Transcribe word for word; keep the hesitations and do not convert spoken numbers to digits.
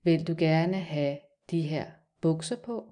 Vil du gerne have de her bukser på?